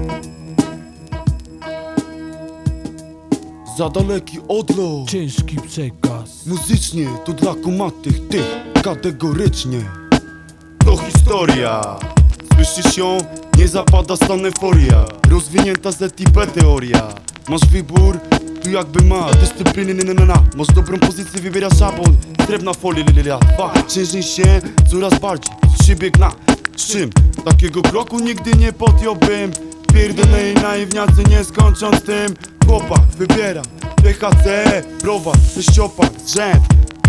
Za daleki odlot, ciężki przekaz. muzycznie to dla kumatych tych kategorycznie. To historia, słyszysz ją? Nie zapada stan euforia. Rozwinięta ZIP teoria. Masz wybór, tu jakby ma dyscypliny, masz dobrą pozycję, wybierasz szabon. Drewna folia, ciężej się coraz bardziej przybieg na czym? Takiego kroku nigdy nie podjąłbym. Pierdolę i naiwniacy nie skończą z tym. Chłopak wybiera THC, browar, sześciopak, rzęd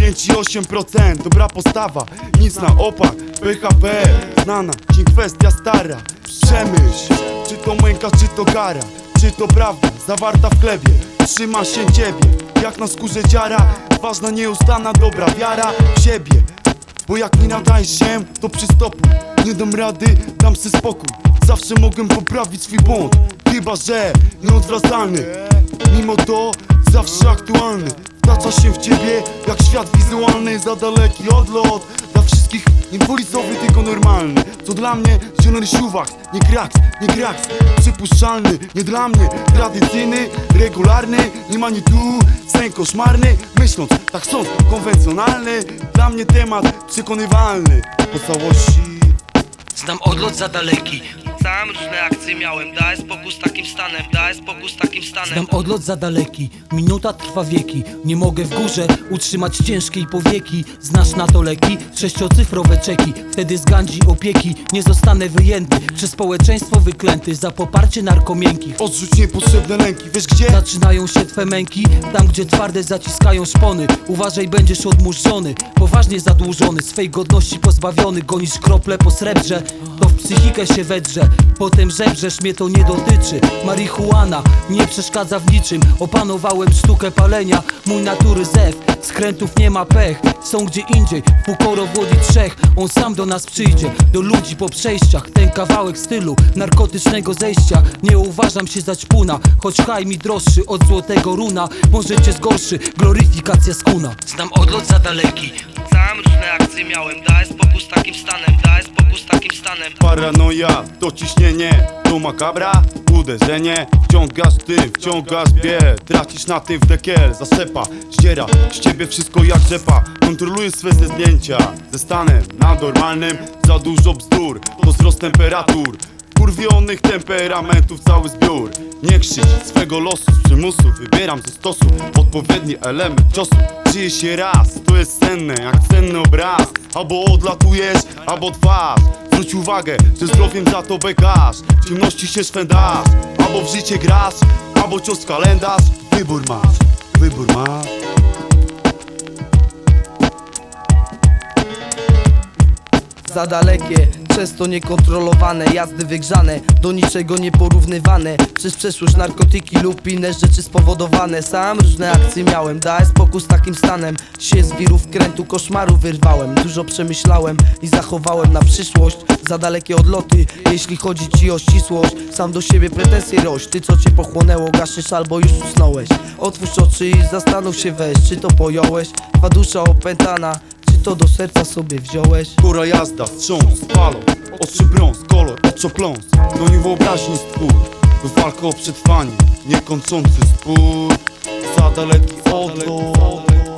5,8%, dobra postawa, nic na opak. PHP, znana ci kwestia stara. Przemyśl, czy to męka, czy to gara, czy to prawda zawarta w chlebie. Trzyma się ciebie, jak na skórze dziara. Ważna nieustanna dobra wiara w siebie. Bo jak nie nadajesz się, to przystopuj. Nie dam rady, dam sobie spokój. Zawsze mogę poprawić swój błąd, chyba że nieodwracalny. Mimo to zawsze aktualny. Wtacza się w ciebie jak świat wizualny. Za daleki odlot, dla wszystkich nie polisowy, tylko normalny. Co dla mnie zielony siuwak, nie kraks, przypuszczalny. Nie dla mnie tradycyjny, regularny. Nie ma ni tu, sen koszmarny. Myśląc, tak sąd konwencjonalny. Dla mnie temat przekonywalny. Po całości Znam odlot za daleki. Sam różne akcje miałem, daj spokój z takim stanem, daj spokój z takim stanem. Znam odlot za daleki, minuta trwa wieki. Nie mogę w górze utrzymać ciężkiej powieki. Znasz na to leki? Sześciocyfrowe czeki. Wtedy z gandzi opieki nie zostanę wyjęty. Przez społeczeństwo wyklęty za poparcie narkomiękkich. odrzuć niepotrzebne lęki, wiesz gdzie? Zaczynają się twe męki, tam gdzie twarde zaciskają szpony. Uważaj, będziesz odmurzony, poważnie zadłużony, swej godności pozbawiony. Gonisz krople po srebrze, to w psychikę się wedrze. Potem żebrzesz, mnie to nie dotyczy. Marihuana nie przeszkadza w niczym. Opanowałem sztukę palenia, mój natury zew. Skrętów nie ma pech, są gdzie indziej. Pukoro wodzi trzech, on sam do nas przyjdzie. Do ludzi po przejściach, ten kawałek stylu narkotycznego zejścia. Nie uważam się za ćpuna, choć haj mi droższy od złotego runa. Może cię zgorszy, gloryfikacja skuna. Znam odlot za daleki. Sam różne akcje miałem, daj spokój z takim stanem, daj spokój z takim stanem. Paranoja, to ciśnienie, to makabra, uderzenie. Wciągasz biel, tracisz na tym w dekiel. Zasepa, zdziera z ciebie wszystko jak rzepa. Kontroluję swe zdjęcia ze stanem nadnormalnym. Za dużo bzdur, to wzrost temperatur, kurwionych temperamentów cały zbiór. Nie krzycz swego losu z przymusu, wybieram ze stosu odpowiedni element ciosu. Żyje się raz, to jest cenne, jak cenny obraz. Albo odlatujesz, albo twarz. Zwróć uwagę, że zdrowiem za to bekasz. W ciemności się szwędasz, albo w życie grasz, albo cios w kalendarz. Wybór masz. Za dalekie, często niekontrolowane, jazdy wygrzane, do niczego nieporównywane. Przez przeszłość narkotyki lub inne rzeczy spowodowane. Sam różne akcje miałem, daj spokój z takim stanem. Się z wirów krętu koszmaru wyrwałem. Dużo przemyślałem i zachowałem na przyszłość. Za dalekie odloty, jeśli chodzi ci o ścisłość. Sam do siebie pretensje roś, ty co cię pochłonęło, gaszysz albo już usnąłeś. Otwórz oczy i zastanów się weź, czy to pojąłeś. Twa dusza opętana, to do serca sobie wziąłeś? Kura jazda, wstrząs, falon, ostrzy brąz, kolor, oczopląs. To nie wyobraźni stwór, to walka o przetrwanie, niekończący spór. Za daleki odlot.